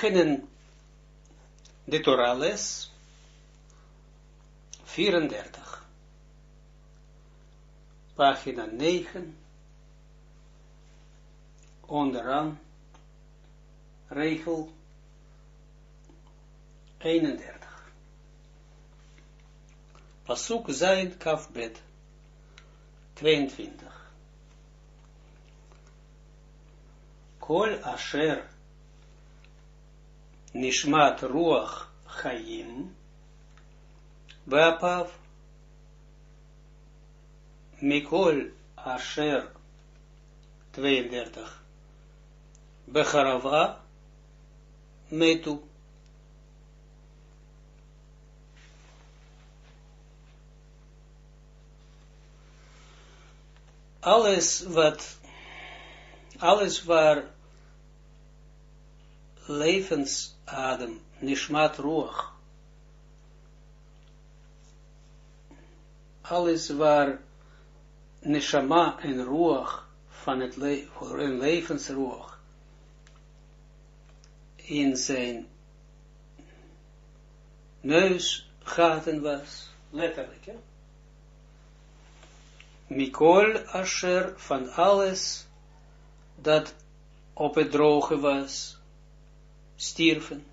beginnen de Torah les 34. Pagina 9. Onderaan. Regel 31. Pasuk Zayin Kaf Bet 22. Kol asher nishmat ruach chayim be'apav mikol asher 32 becharava metu. Alles waar levensadem, nishmat ruach, alles waar neshama en ruach van het een levensruach in zijn neusgaten was, letterlijk, ja? Mikol asher, van alles dat op het droge was, stierven.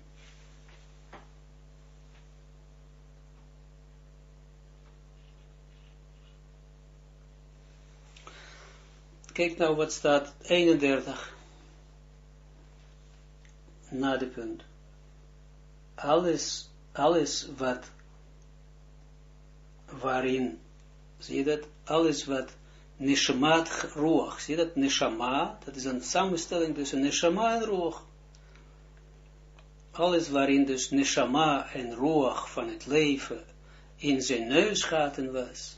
Kijk nou wat staat, 31, na de punt. Alles wat, waarin, zie je dat, alles wat neshamat ruach, zie je dat, neshama, dat is een samenstelling tussen neshama en ruach. Alles waarin dus neshama en ruach van het leven in zijn neusgaten was.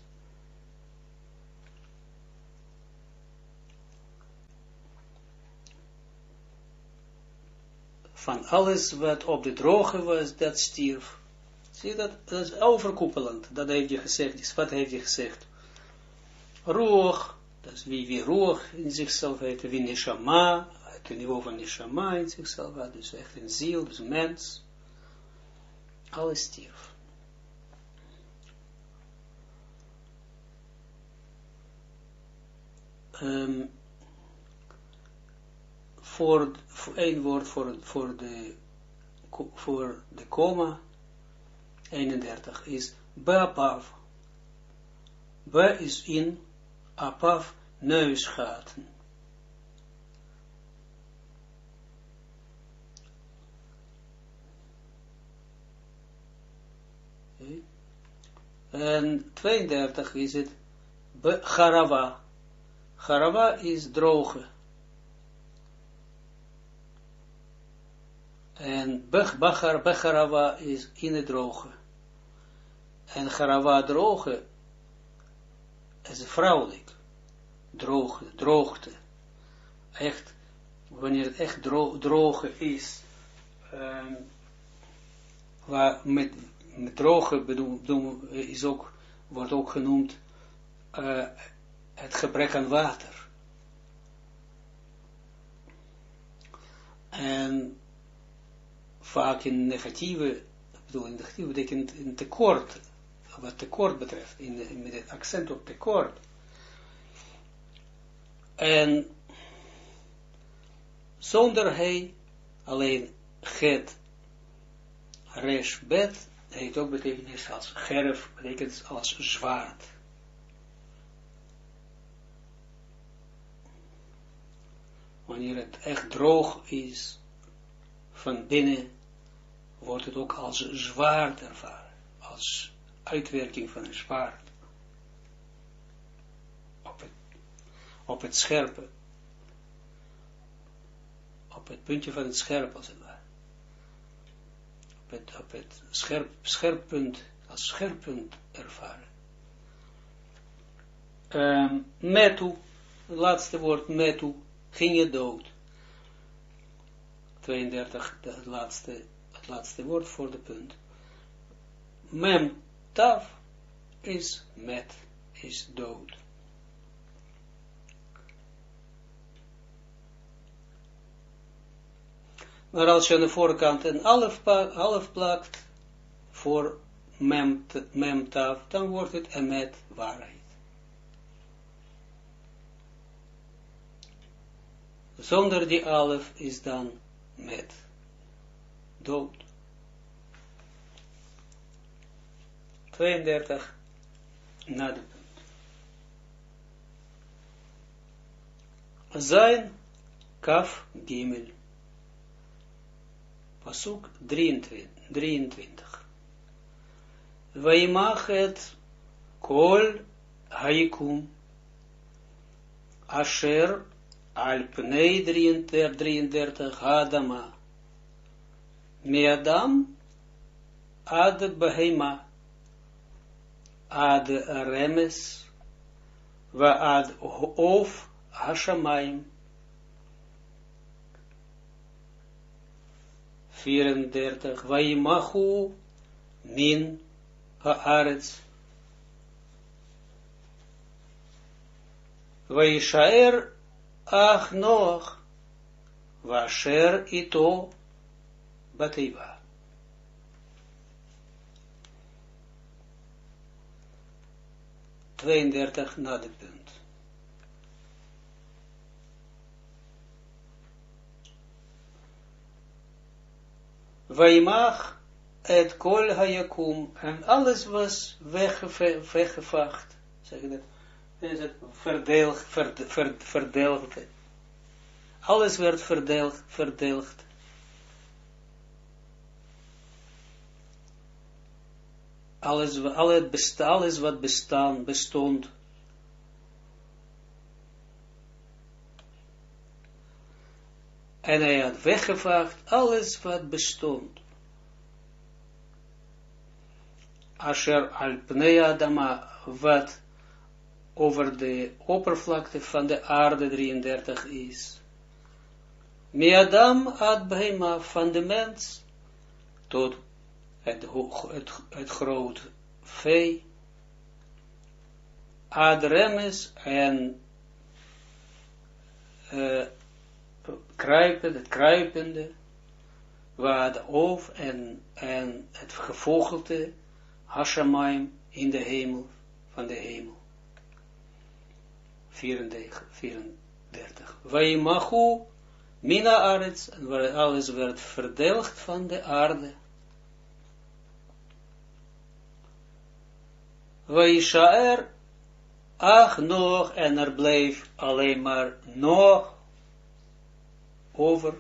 Van alles wat op de droge was, dat stierf. Zie je dat? Dat is overkoepelend. Dat heeft je gezegd. Wat heeft je gezegd? Ruach, dat is wie ruach in zichzelf heeft, wie neshama, het niveau van neshama in zichzelf had, dus echt een ziel, dus een mens. Alles stierf. Voor één woord voor de komma 31 is be'apav. Be is in, apav neusgaten. Okay. En 32 is het becharava. Charava is droge. En becharava is in het droge. En charava droge is vrouwelijk. Droogte. Echt, wanneer het echt droge is, waar met droge is ook, wordt ook genoemd het gebrek aan water. En vaak in negatieve betekent in tekort, wat tekort betreft, met het accent op tekort. En zonder hij, alleen het, resh, bet, heeft ook betekenis als gerf, betekent als zwaard. Wanneer het echt droog is, van binnen, wordt het ook als zwaard ervaren, als uitwerking van een zwaard. Op het scherpe, op het puntje van het scherp, als het ware. Op het scherppunt, als scherppunt ervaren. Metu, het laatste woord, metu, ging je dood. 32, het laatste woord voor de punt. Mem, taf, is met, is dood. Maar als je aan de voorkant een alef plakt voor memtaf, dan wordt het emet, waarheid. Zonder die alef is dan met, dood. 32 na de punt. Zijn kaf gimel. Pasuk 23. Vaimach et kol haikum asher al pnei 33 hadama me'adam ad behema ad remes va ad of hashamayim 34 Vaimachu min haaretz Vaishaer ach Noach Vasher ito bateiva 32 na de punt. Vaimach et kol hayakum, en alles was weggevaagd, zeg je dat, is het verdeeld, alles werd verdeeld, alles wat bestond, en hij had weggevaagd alles wat bestond. Asher al pnei adama, wat over de oppervlakte van de aarde 33 is. Mi Adam ad behema, van de mens tot het groot vee, ad remes en het kruipende, waar de oof en het gevogelte, hashamayim, in de hemel, van de hemel. 34. Vaimachu mina arets, waar alles werd verdeeld van de aarde. Vaishaer ach nog, en er bleef alleen maar nog over.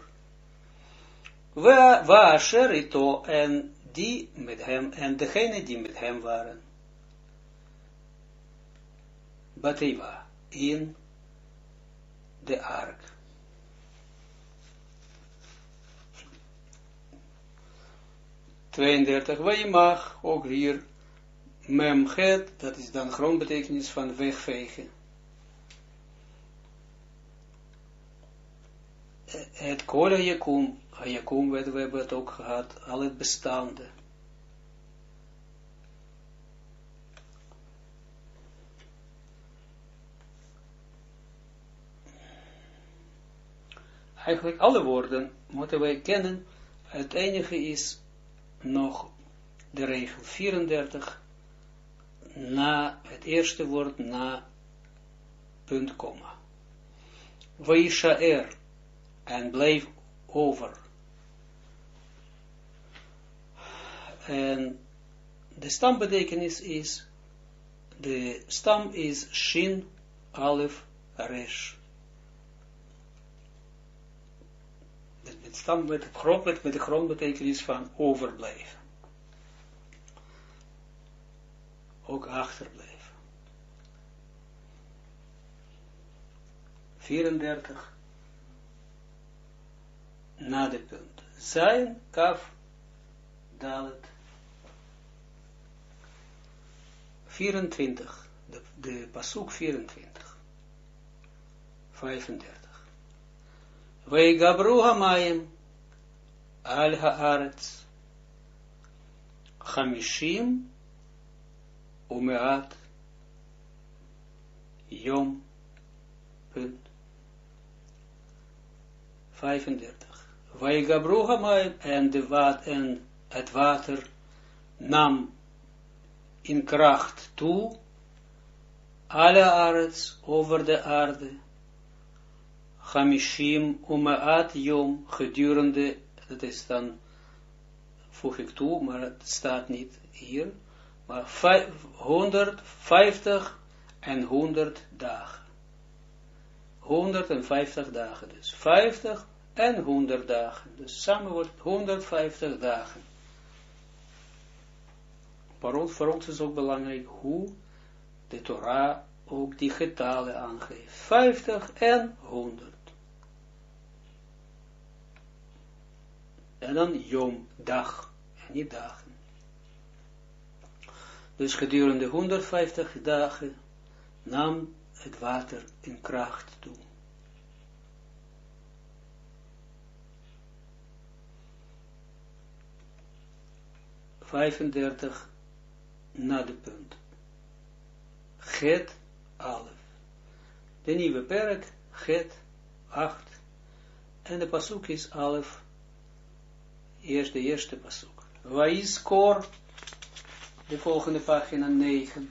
Washer ito, en die met hem, en degene die met hem waren. Bateiva, in de ark. Mag ook hier memchet, dat is dan grondbetekenis van wegvegen. Het kol hayakum, we hebben het ook gehad, al het bestaande. Eigenlijk alle woorden moeten wij kennen. Het enige is nog de regel 34, na het eerste woord, na punt, komma. Vaishaer, en bleef over. En de stambetekenis is, de stam is shin, alef, resh. Het stam met de grondbetekenis van overblijven. Ook achterblijven. 34. Na de punt. Zijn, kaf, dalet. 24. De pasuk 24. 35. Veigabru hamayim al haaretz 50 umeat yom. Punt. 35. Vaigabru hamayim, en het water nam in kracht toe, alle arets, over de aarde, Hamishim umaat yom, gedurende, dat is dan, voeg ik toe, maar het staat niet hier, maar 150 en 100 dagen. 150 dagen dus. 50 en 100 dagen. Dus samen wordt 150 dagen. Voor ons is ook belangrijk hoe de Torah ook die getallen aangeeft. 50 en 100. En dan yom, dag, en niet dagen. Dus gedurende 150 dagen nam het water in kracht toe. ...35 na de punt. Het alef. De nieuwe perk, het 8. En de pasuk is alef. Eerst de eerste pasuk. Vaiskor. De volgende pagina 9.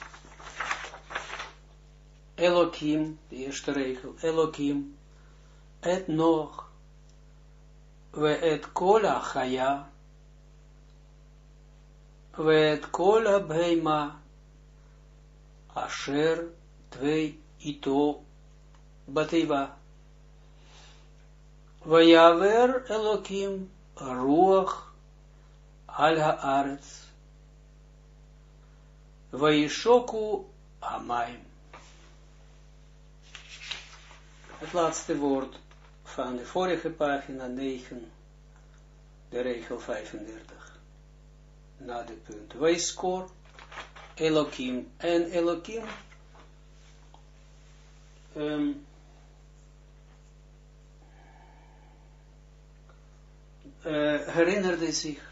Elohim, de eerste regel. Elohim. Et nog. We et kola chaya. We et kola bheima. Asher 2 ito bateva. Vayaver Elohim ruach al haaretz. Vayishoku hamayim. Het laatste woord van de vorige pagina 9, de regel 35. Na de punt. Vaiskor Elohim. En Elohim herinnerde zich,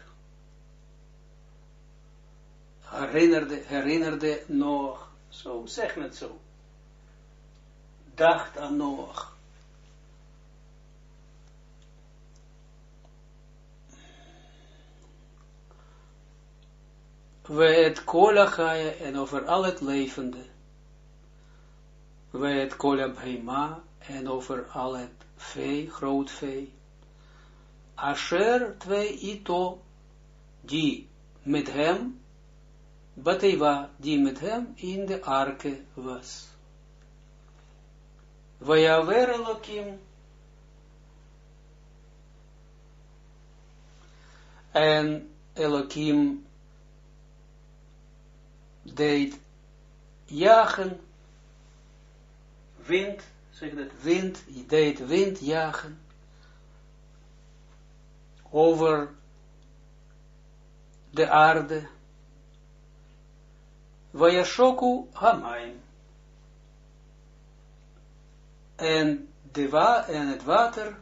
herinnerde nog, zo zeg het zo, dacht aan nog. We het kola chaya en over al het levende. We het kola bheima en over al het vee, groot vee. Asher 2 ito, die met hem, bateva, die met hem in de arke was. Vayaver Elohim. En Elohim deed jagen, wind, zeg dat, wind, hij deed wind jagen, over de aarde, Vayashoku hamayim, en het water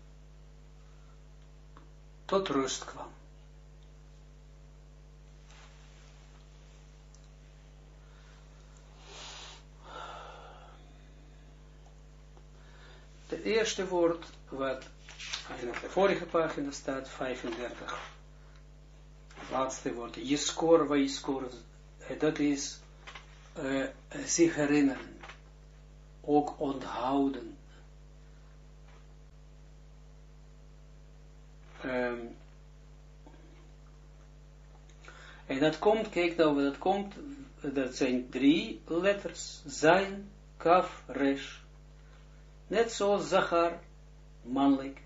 tot rust kwam. Het eerste woord wat op de vorige pagina staat, 35. Het laatste woord, Yeskor, Vaiskor, dat is zich herinneren, ook onthouden. En dat komt, kijk nou, dat komt, dat zijn 3 letters, Zain, Kaf, Resh. Net zoals Zachar, mannelijk,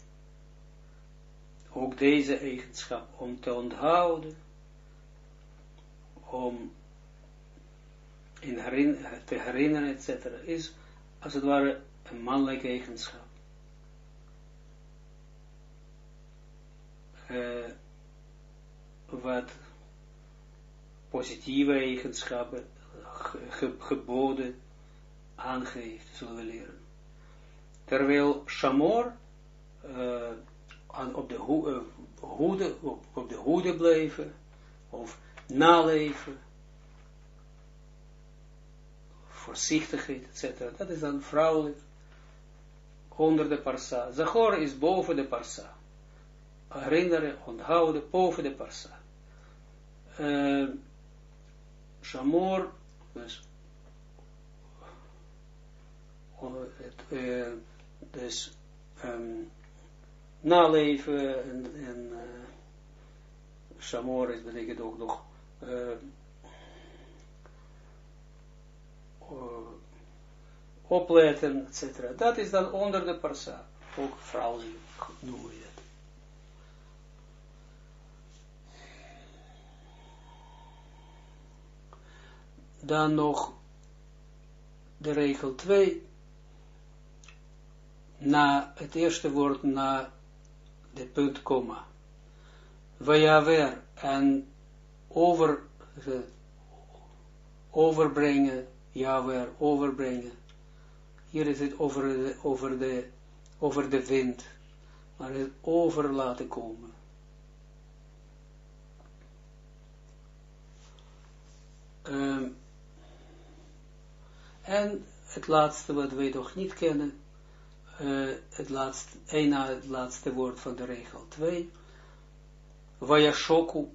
ook deze eigenschap, om te onthouden, om te herinneren, etc., is als het ware een mannelijke eigenschap. Wat positieve eigenschappen, geboden aangeeft, zullen we leren. Terwijl Shamor op de hoede blijven, of naleven, voorzichtigheid, etc. Dat is dan vrouwelijk, onder de parsa. Zachor is boven de parsa. herinneren, onthouden, boven de parsa. Shamor, dus, dus naleven en Shamor is betekent ook nog opletten, etc. Dat is dan onder de parsa, ook vrouwelijk noemen we dat. Dan nog de regel 2, na het eerste woord, na de punt, komma. Vayaver, en overbrengen, javer, overbrengen. Hier is het over de wind, maar het over laten komen. En het laatste wat wij nog niet kennen, het laatste woord van de regel 2, Vayashoku,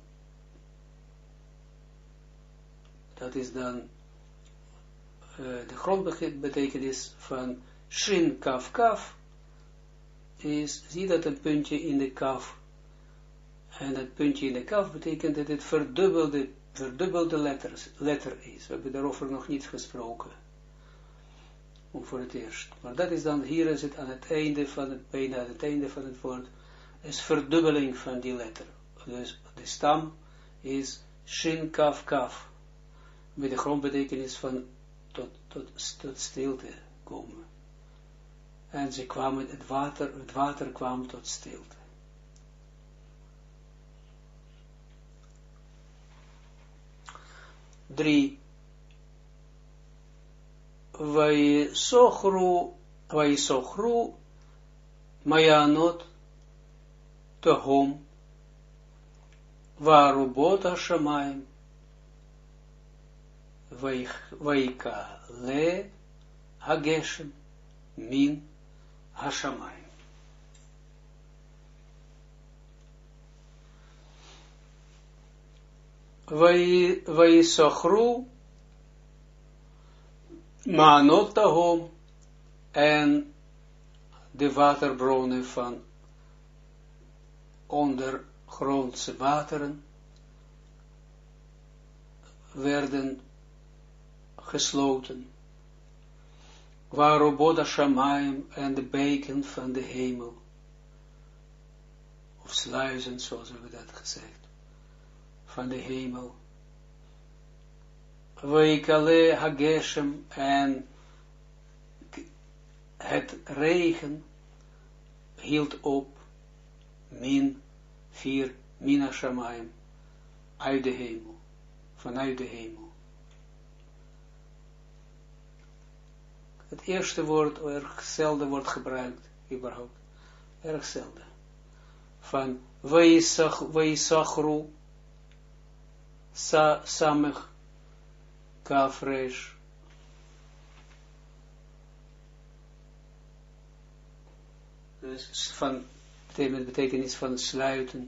dat is dan de grondbetekenis van Shin Kaf Kaf, is, zie dat een puntje in de kaf, en dat puntje in de kaf betekent dat het verdubbelde letter is. We hebben daarover nog niet gesproken, voor het eerst. Maar dat is dan, hier is het aan het einde van het, bijna aan het einde van het woord, is verdubbeling van die letter. Dus de stam is Shin Kaf Kaf, met de grondbetekenis van tot stilte komen. En ze kwamen, het water kwam tot stilte. Drie. Vaisochru mayanot tehom varubot hashamayim vaika le hageshem min hashamayim. Vaisochru maanot tahom, en de waterbronnen van ondergrondse wateren werden gesloten. Waarobod Shamayim, en de beken van de hemel, of sluizen, zoals we dat gezegd, van de hemel. Vaikale hageshem, en het regen hield op, min hashamayim, uit de hemel, vanuit de hemel. Het eerste woord, erg zelden wordt gebruikt, überhaupt, erg zelden. Van Vaisachru, Samech, Kafresh. Dus van de betekenis van sluiten.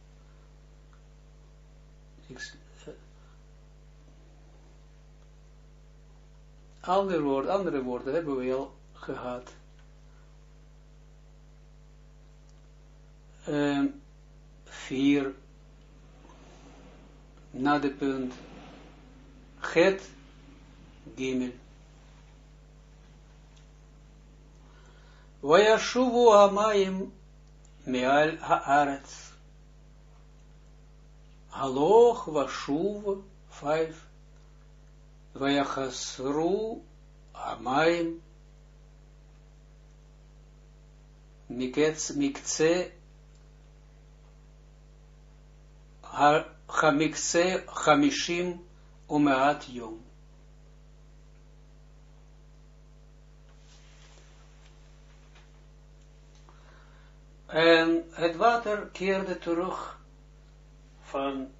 Andere woorden hebben we al gehad. 4 na de punt Het Gimel. Vayashuvu hamayim me'al haaretz. Haloch vashuv 5. Vayachasru hamayim mikce hamikce chamishim umeat yom. En het water keerde terug van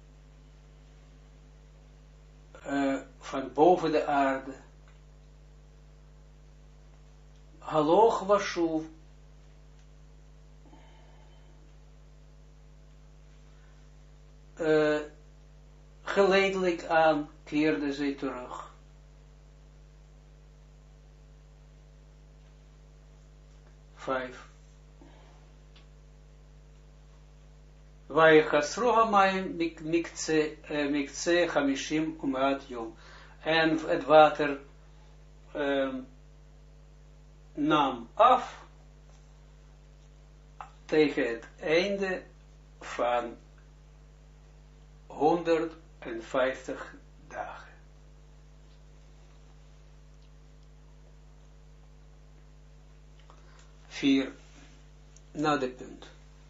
boven de aarde. Haloch washuv. geleidelijk aan keerde zij terug. 5. Vayechasru hamayim mikce hamishim umaat yom. En het water nam af tegen het einde van 150 dagen. Vier, na de punt.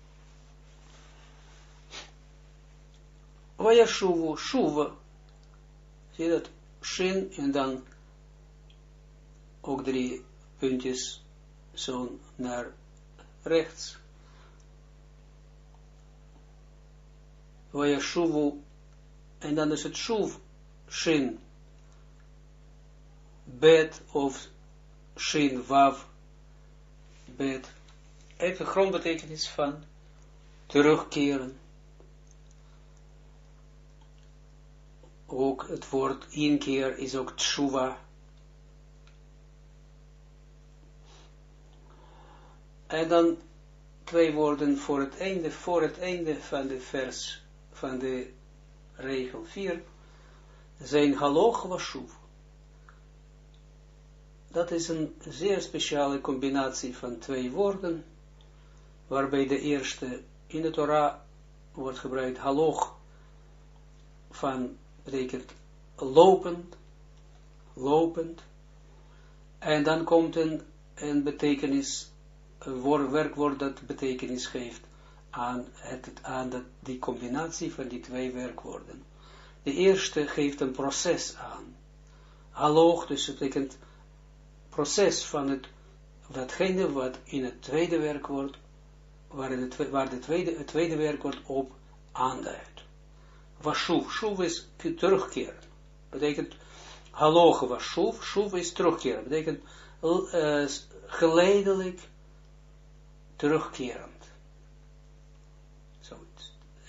Vayashuvu, shuva. Zie je dat? Shin en dan ook 3 puntjes zo naar rechts. Vayashuvu, en dan is het shuv, shin, bet of shin, wav, bet. Even grondbetekenis van terugkeren. Ook het woord inkeer is ook tshuva. En dan 2 woorden voor het einde van de vers, van de regel 4, zijn haloch washuv. Dat is een zeer speciale combinatie van 2 woorden, waarbij de eerste in de Torah wordt gebruikt haloch, van betekent lopend, en dan komt een betekenis, een werkwoord dat betekenis geeft aan die combinatie van die 2 werkwoorden. De eerste geeft een proces aan. Haloch, dus het betekent proces van datgene wat in het tweede werkwoord, waar het tweede werkwoord op aanduidt. Washuv, shuv is terugkeren. Betekent, haloch washuv, shuv is terugkeren. Betekent, geleidelijk terugkerend. Zoiets.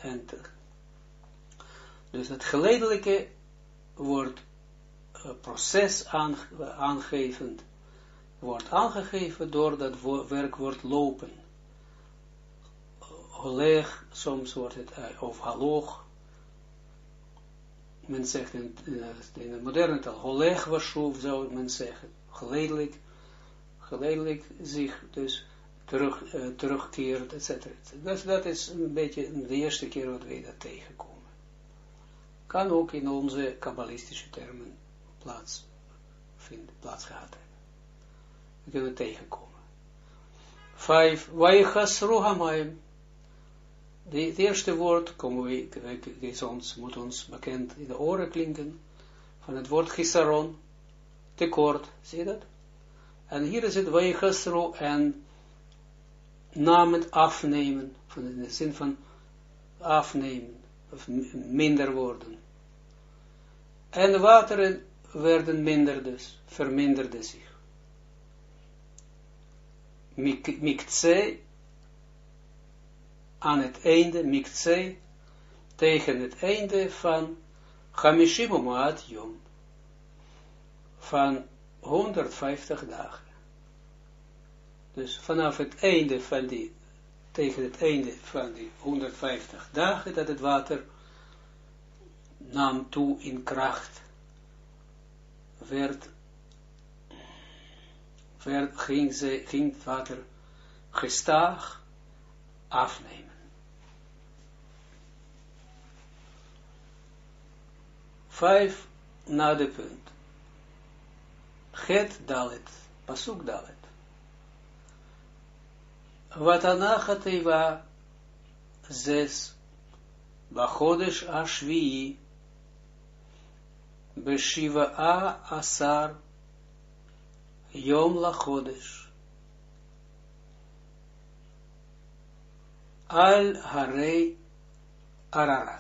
Dus het geleidelijke wordt proces aangevend, wordt aangegeven door dat werkwoord lopen. Holeg, soms wordt het, of haloch. Men zegt in de moderne taal, holeg washuv zou men zeggen, geleidelijk zich dus terugkeert, etc. Dus dat is een beetje de eerste keer wat wij dat tegenkomen. Kan ook in onze kabbalistische termen plaats gehad hebben. We kunnen het tegenkomen. 5. Vayechasru hamayim. Het eerste woord moet ons bekend in de oren klinken, van het woord chisaron, tekort, zie je dat? En hier is het vayechasru en namen afnemen, in de zin van afnemen, of minder worden. En de wateren werden minder dus, verminderden zich. Mikce, aan het einde, mikce, tegen het einde van Chamishim u'Maat Yom, van 150 dagen. Dus vanaf het einde van tegen het einde van die 150 dagen, dat het water nam toe in kracht, ging het water gestaag afnemen. Vijf na de punt. Het dalet, pasuk dalet. Watanach teiva 6 bachodesh ashvi'i beshiva'a asar yom lachodesh al harei Ararat.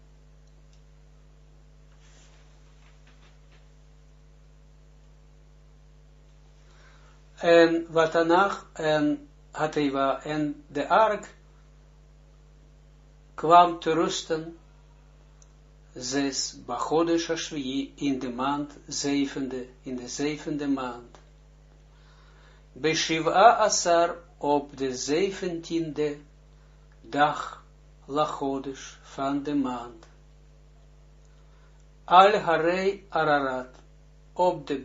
En Watanach en Hateva en de ark kwam te rusten 6, Bachodesh Ashvi, in de maand zevende, in de zevende maand. Beshiva Asar, op de 17e dag, Lachodesh, van de maand. Al Harei Ararat, op de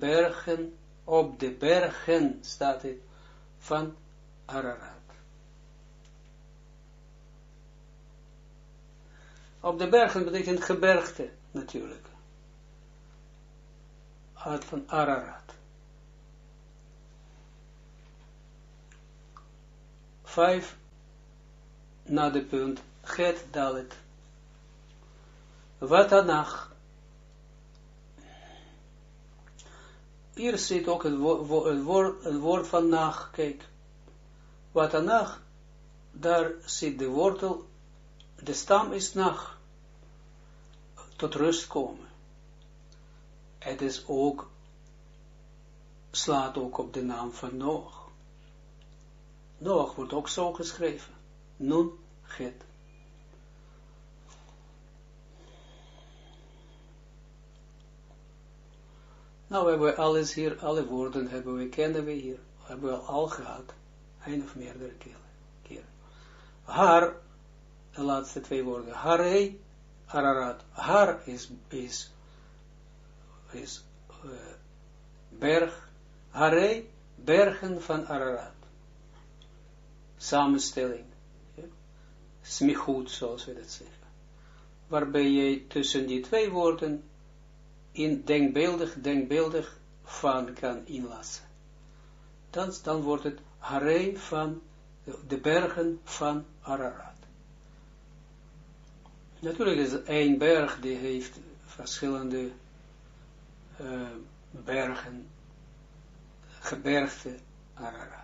bergen, staat het, van Ararat. Op de bergen betekent gebergte, natuurlijk. Uit van Ararat. 5, na de punt, Het Dalet. Watanach. Hier zit ook het woord van nach, kijk. Watanach, daar zit de wortel, de stam is nach. Tot rust komen. Het is ook, slaat ook op de naam van Noach. Noach wordt ook zo geschreven. Nun, het. Nou, we hebben alles hier, alle woorden kennen we hier. Hebben we al gehad. Een of meerdere keren. Har, de laatste 2 woorden. Harei, Ararat. Har is berg. Harei, bergen van Ararat. Samenstelling. Ja. Smichut, zoals we dat zeggen. Waarbij je tussen die 2 woorden in denkbeeldig van kan inlassen. Dan wordt het Harei van de bergen van Ararat. Natuurlijk is één berg die heeft verschillende bergen, gebergte Ararat.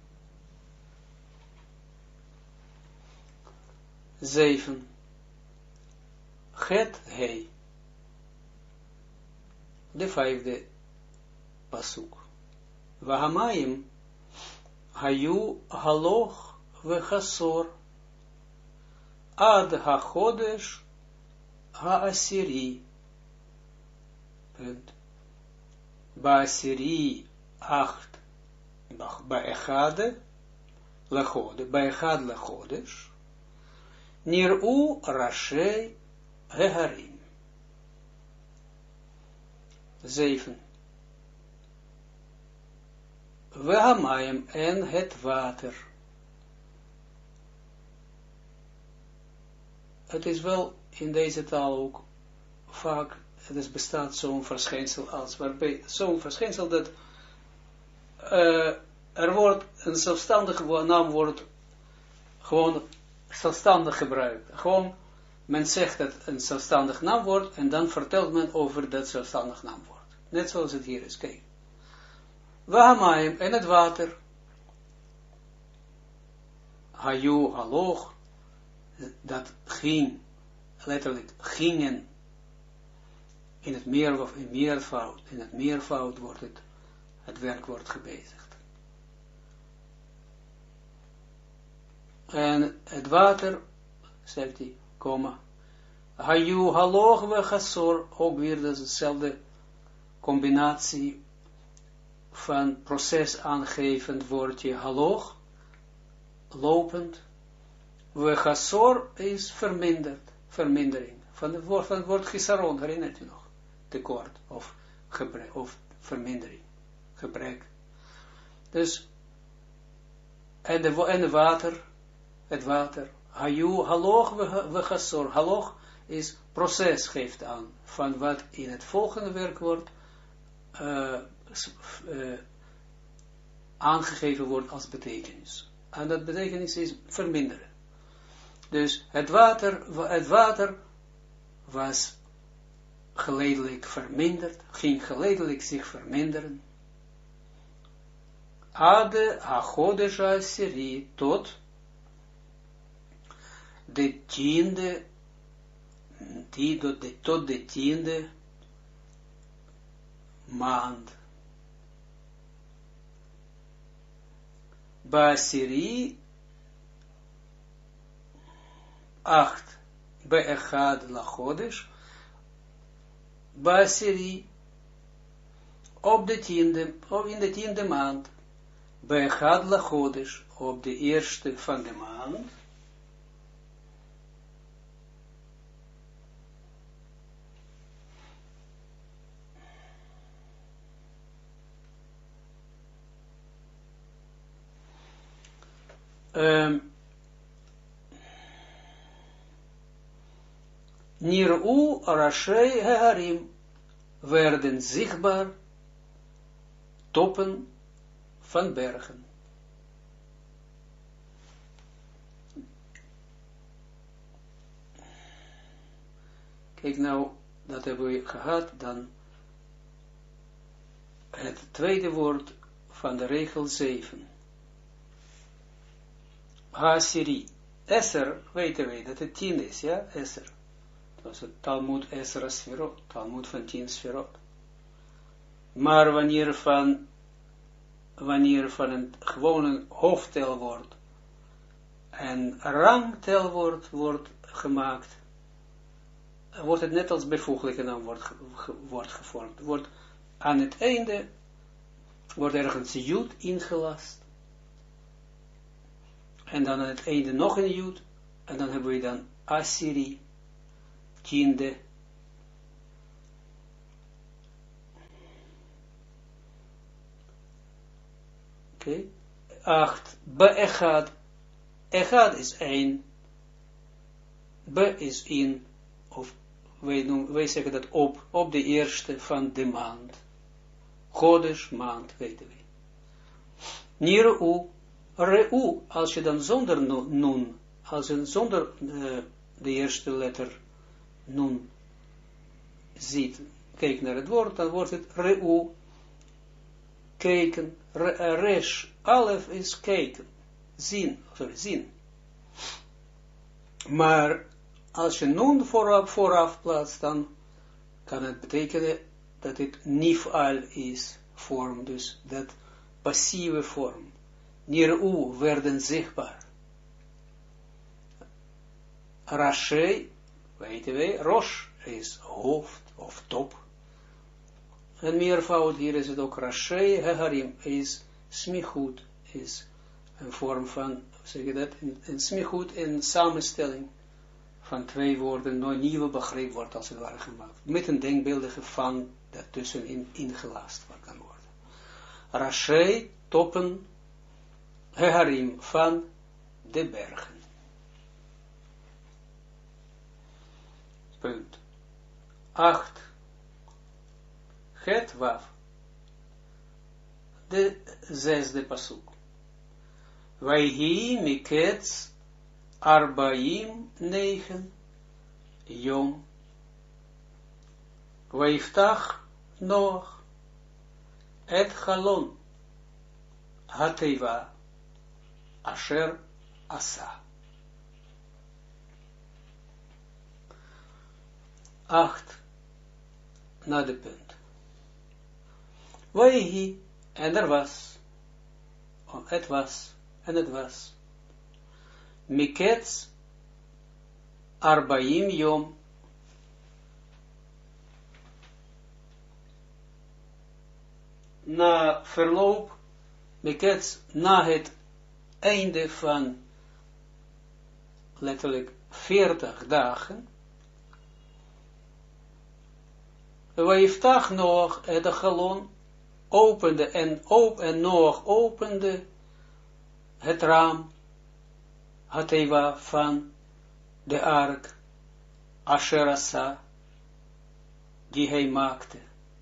7. Het hei. De 5e pasuk. Vahamayim hayu haloch vechasor ad hachodesh haasiri. Punt. Baasiri 8 baechad lachodesh nir'u rashei heharim. 7. Wehamayim en het water. Het is wel in deze taal ook vaak, bestaat zo'n verschijnsel als, waarbij zo'n verschijnsel dat er wordt een zelfstandige naam wordt gewoon zelfstandig gebruikt. Gewoon, men zegt dat een zelfstandig naamwoord en dan vertelt men over dat zelfstandig naamwoord. Net zoals het hier is, kijk. Wahamayim en het water. Hayu haloch, dat ging, letterlijk gingen in het meervoud wordt het werkwoord gebezigd. En het water, zegt hij, komma, hayu haloch we chasor, ook weer dat is hetzelfde combinatie van proces aangevend woordje haloch, lopend, we chasor is vermindering, van het woord chisaron, herinnert u nog, tekort, of gebrek, of vermindering, gebrek. Dus, en het water, hayu haloch we chasor, haloch is proces, geeft aan, van wat in het volgende werkwoord aangegeven wordt als betekenis. En dat betekenis is verminderen. Dus het water was geleidelijk verminderd, ging geleidelijk zich verminderen. Ade hachodesh asiri, tot de 10e, tot de 10e maand. Basiri 8 beechad lachodesh, Basiri, op de tiende, of in de tiende maand, bij Gadla Chodesh, op de eerste van de maand, Nir'u Rashei Harim, werden zichtbaar toppen van bergen. Kijk nou, dat hebben we gehad, dan het tweede woord van de regel 7. Hasiri, Esser, weten wij dat het 10 is, ja, Esser. Dat was het Talmud Esser Sferot, Talmud van 10 Sferot. Maar wanneer van een gewone hoofdtelwoord en rangtelwoord wordt gemaakt, wordt het net als bijvoeglijke naam wordt gevormd. Wordt aan het einde, wordt ergens jud ingelast. En dan aan het einde nog een jud. En dan hebben we dan Asiri, tiende. Oké. 8. Be-echad. Echad is 1. Be is in. Of wij zeggen dat op de eerste van de maand. Chodesh, maand, weten we. Niru, reu, als je dan zonder nun, als je zonder de eerste letter nun ziet, kijk naar het woord, dan wordt het reu, kijken, resh, alef is kijken, zien. Maar als je nun vooraf plaatst, dan kan het betekenen dat het nifal is, vorm, dus dat passieve vorm. Niru werden zichtbaar. Rashei, weten wij, Rosh is hoofd of top. En meervoud, hier is het ook Rashei, Heharim is smichut, is een vorm van, zeg je dat, een smichut in samenstelling van twee woorden, een nieuwe begrip wordt als het ware gemaakt. Met een denkbeeldige van dat tussenin ingelast kan worden. Rashei, toppen, Heharim van de bergen. Punt. 8. Het waf. De zesde pasuk. Vayhi miketz arbaim 9 yom. Vayftach Noach et chalon hateva asher asa. 8. Na de punt. Vayhi, en er was, het was, en het was, miketz arbaim yom, na verloop, miketz, na het einde van, letterlijk, 40 dagen, Wayiftach Noach et de galon opende en Noach opende het raam Hateva van de ark Asher Asa die hij maakte.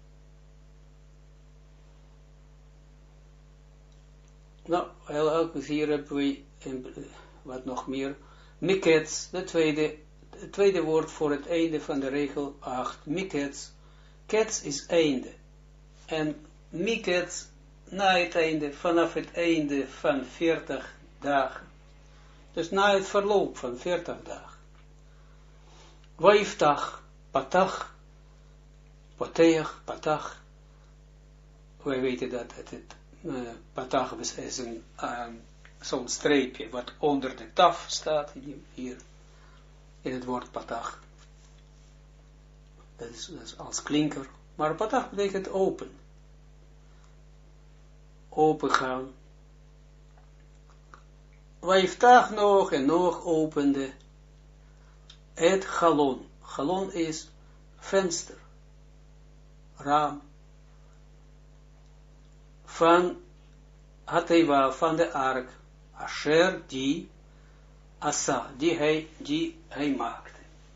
Nou, hier hebben we wat nog meer. Miketz, het tweede woord voor het einde van de regel 8. Miketz. Ketz is einde. En miketz na het einde, vanaf het einde van 40 dagen. Dus na het verloop van 40 dagen. Wayiftach, patach, poteach, patach. Wij weten dat het patach is een zo'n streepje wat onder de taf staat, hier in het woord patach. Dat is als klinker. Maar patach betekent open. Open gaan. Wayiftach nog en nog opende het galon. Galon is venster, raam, van Hateva, van de ark, Asher, die, Asa, die hij maakte.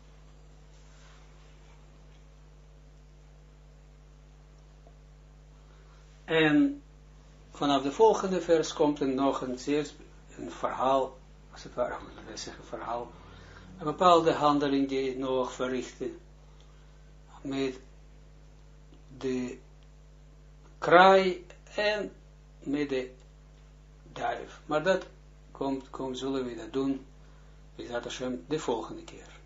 En vanaf de volgende vers komt er nog een verhaal, als het ware, ik zeggen verhaal, een bepaalde handeling die Noach verrichtte met de kraai en met de duif. Maar dat zullen we dat doen, Bezrat Hashem, de volgende keer.